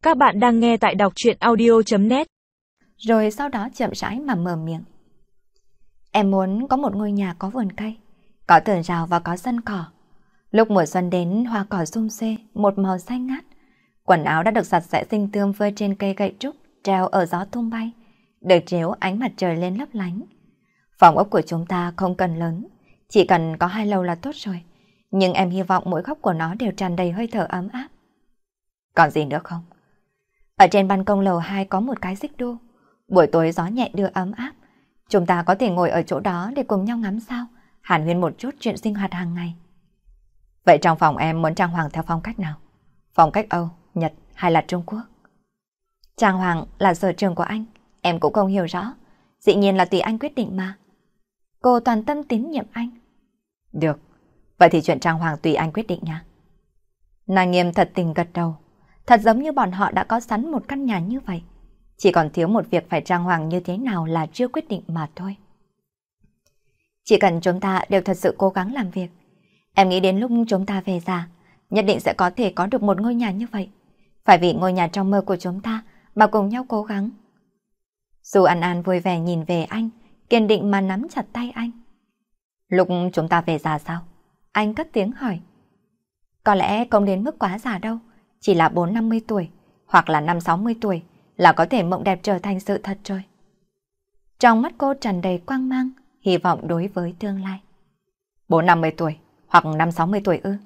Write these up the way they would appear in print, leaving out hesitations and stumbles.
Các bạn đang nghe tại đọc truyện audio.net. Rồi sau đó chậm rãi mà mở miệng. Em muốn có một ngôi nhà có vườn cây, có tường rào và có sân cỏ. Lúc mùa xuân đến, hoa cỏ sum xuê, một màu xanh ngát. Quần áo đã được giặt sẽ xinh tươm phơi trên cây gậy trúc, treo ở gió tung bay, được chiếu ánh mặt trời lên lấp lánh. Phòng ốc của chúng ta không cần lớn, chỉ cần có 2 lầu là tốt rồi. Nhưng em hy vọng mỗi góc của nó đều tràn đầy hơi thở ấm áp. Còn gì nữa không? Ở trên ban công lầu 2 có một cái xích đu. Buổi tối gió nhẹ đưa ấm áp. Chúng ta có thể ngồi ở chỗ đó để cùng nhau ngắm sao, hàn huyên một chút chuyện sinh hoạt hàng ngày. Vậy trong phòng em muốn trang hoàng theo phong cách nào? Phong cách Âu, Nhật hay là Trung Quốc? Trang hoàng là sở trường của anh, em cũng không hiểu rõ. Dĩ nhiên là tùy anh quyết định mà. Cô toàn tâm tín nhiệm anh. Được, vậy thì chuyện trang hoàng tùy anh quyết định nha. Nàng Nghiêm thật tình gật đầu. Thật giống như bọn họ đã có sẵn một căn nhà như vậy. Chỉ còn thiếu một việc phải trang hoàng như thế nào là chưa quyết định mà thôi. Chỉ cần chúng ta đều thật sự cố gắng làm việc, em nghĩ đến lúc chúng ta về già, nhất định sẽ có thể có được một ngôi nhà như vậy. Phải vì ngôi nhà trong mơ của chúng ta mà cùng nhau cố gắng. Dù An An vui vẻ nhìn về anh, kiên định mà nắm chặt tay anh. Lúc chúng ta về già sao? Anh cất tiếng hỏi. Có lẽ không đến mức quá già đâu, chỉ là 40-50 tuổi, hoặc là 50-60 tuổi là có thể mộng đẹp trở thành sự thật rồi. Trong mắt cô tràn đầy quang mang, hy vọng đối với tương lai. 40-50 tuổi, hoặc 50-60 tuổi ư?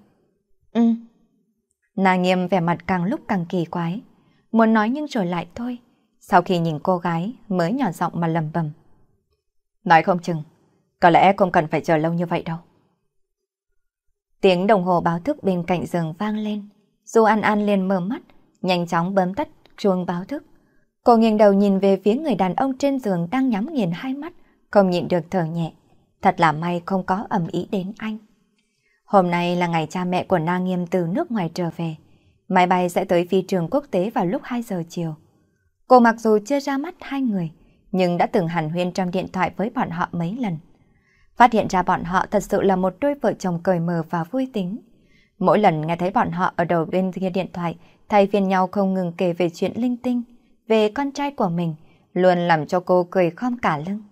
Nàng Nghiêm vẻ mặt càng lúc càng kỳ quái, muốn nói nhưng rồi lại thôi. Sau khi nhìn cô gái mới nhỏ giọng mà lẩm bẩm. Nói không chừng, có lẽ không cần phải chờ lâu như vậy đâu. Tiếng đồng hồ báo thức bên cạnh giường vang lên. Du An An liền mở mắt, nhanh chóng bấm tắt chuông báo thức. Cô nghiêng đầu nhìn về phía người đàn ông trên giường đang nhắm nghiền hai mắt, không nhịn được thở nhẹ. Thật là may không có ầm ĩ đến anh. Hôm nay là ngày cha mẹ của Na Nghiêm từ nước ngoài trở về. Máy bay sẽ tới phi trường quốc tế vào lúc 2 giờ chiều. Cô mặc dù chưa ra mắt hai người, nhưng đã từng hàn huyên trong điện thoại với bọn họ mấy lần. Phát hiện ra bọn họ thật sự là một đôi vợ chồng cởi mở và vui tính. Mỗi lần nghe thấy bọn họ ở đầu bên kia điện thoại, thay phiên nhau không ngừng kể về chuyện linh tinh, về con trai của mình, luôn làm cho cô cười khom cả lưng.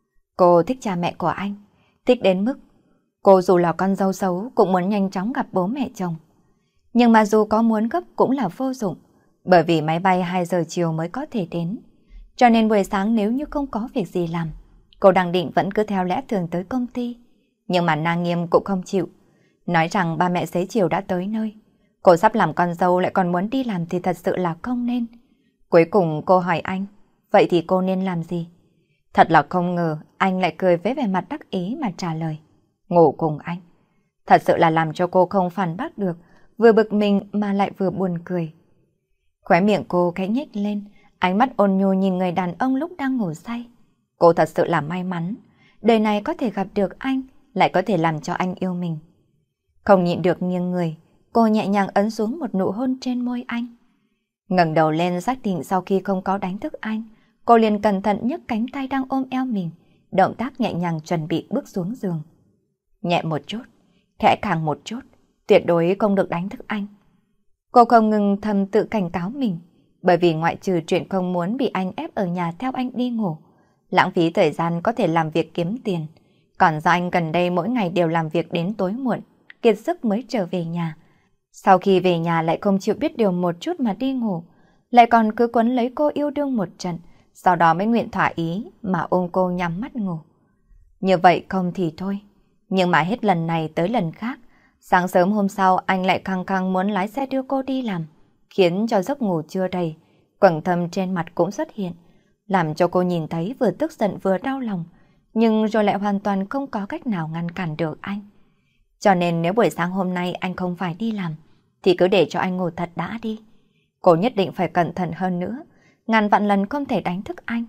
Cô thích cha mẹ của anh, thích đến mức cô dù là con dâu xấu cũng muốn nhanh chóng gặp bố mẹ chồng. Nhưng mà dù có muốn gấp cũng là vô dụng, bởi vì máy bay 2 giờ chiều mới có thể đến. Cho nên buổi sáng nếu như không có việc gì làm, cô đang định vẫn cứ theo lẽ thường tới công ty. Nhưng mà Na Nghiêm cũng không chịu, nói rằng ba mẹ xế chiều đã tới nơi. Cô sắp làm con dâu lại còn muốn đi làm thì thật sự là không nên. Cuối cùng cô hỏi anh, vậy thì cô nên làm gì? Thật là không ngờ anh lại cười với vẻ mặt đắc ý mà trả lời. Ngủ cùng anh. Thật sự là làm cho cô không phản bác được, vừa bực mình mà lại vừa buồn cười. Khóe miệng cô khẽ nhếch lên, ánh mắt ôn nhu nhìn người đàn ông lúc đang ngủ say. Cô thật sự là may mắn, đời này có thể gặp được anh, lại có thể làm cho anh yêu mình. Không nhịn được nghiêng người, cô nhẹ nhàng ấn xuống một nụ hôn trên môi anh. Ngẩng đầu lên xác định sau khi không có đánh thức anh, cô liền cẩn thận nhấc cánh tay đang ôm eo mình, động tác nhẹ nhàng chuẩn bị bước xuống giường. Nhẹ một chút, khẽ càng một chút, tuyệt đối không được đánh thức anh. Cô không ngừng thầm tự cảnh cáo mình, bởi vì ngoại trừ chuyện không muốn bị anh ép ở nhà theo anh đi ngủ, lãng phí thời gian có thể làm việc kiếm tiền, còn do anh gần đây mỗi ngày đều làm việc đến tối muộn, kiệt sức mới trở về nhà. Sau khi về nhà lại không chịu biết điều một chút mà đi ngủ, lại còn cứ quấn lấy cô yêu đương một trận, sau đó mới nguyện thỏa ý mà ôm cô nhắm mắt ngủ. Như vậy không thì thôi, nhưng mà hết lần này tới lần khác, sáng sớm hôm sau anh lại khăng khăng muốn lái xe đưa cô đi làm, khiến cho giấc ngủ chưa đầy, quầng thâm trên mặt cũng xuất hiện, làm cho cô nhìn thấy vừa tức giận vừa đau lòng, nhưng rồi lại hoàn toàn không có cách nào ngăn cản được anh. Cho nên nếu buổi sáng hôm nay anh không phải đi làm, thì cứ để cho anh ngủ thật đã đi. Cô nhất định phải cẩn thận hơn nữa, ngàn vạn lần không thể đánh thức anh.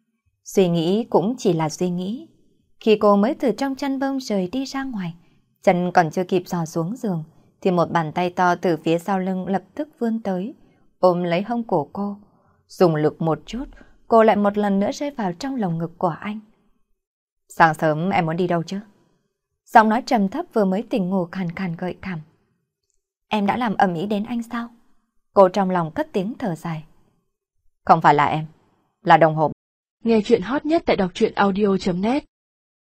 Suy nghĩ cũng chỉ là suy nghĩ. Khi cô mới từ trong chăn bông rời đi ra ngoài, chân còn chưa kịp dò xuống giường, thì một bàn tay to từ phía sau lưng lập tức vươn tới, ôm lấy hông cổ cô. Dùng lực một chút, cô lại một lần nữa rơi vào trong lồng ngực của anh. Sáng sớm em muốn đi đâu chứ? Giọng nói trầm thấp vừa mới tỉnh ngủ khàn khàn gợi cảm. Em đã làm ầm ĩ đến anh sao? Cô trong lòng cất tiếng thở dài. Không phải là em, là đồng hồ. Nghe chuyện hot nhất tại đọc truyện audio.net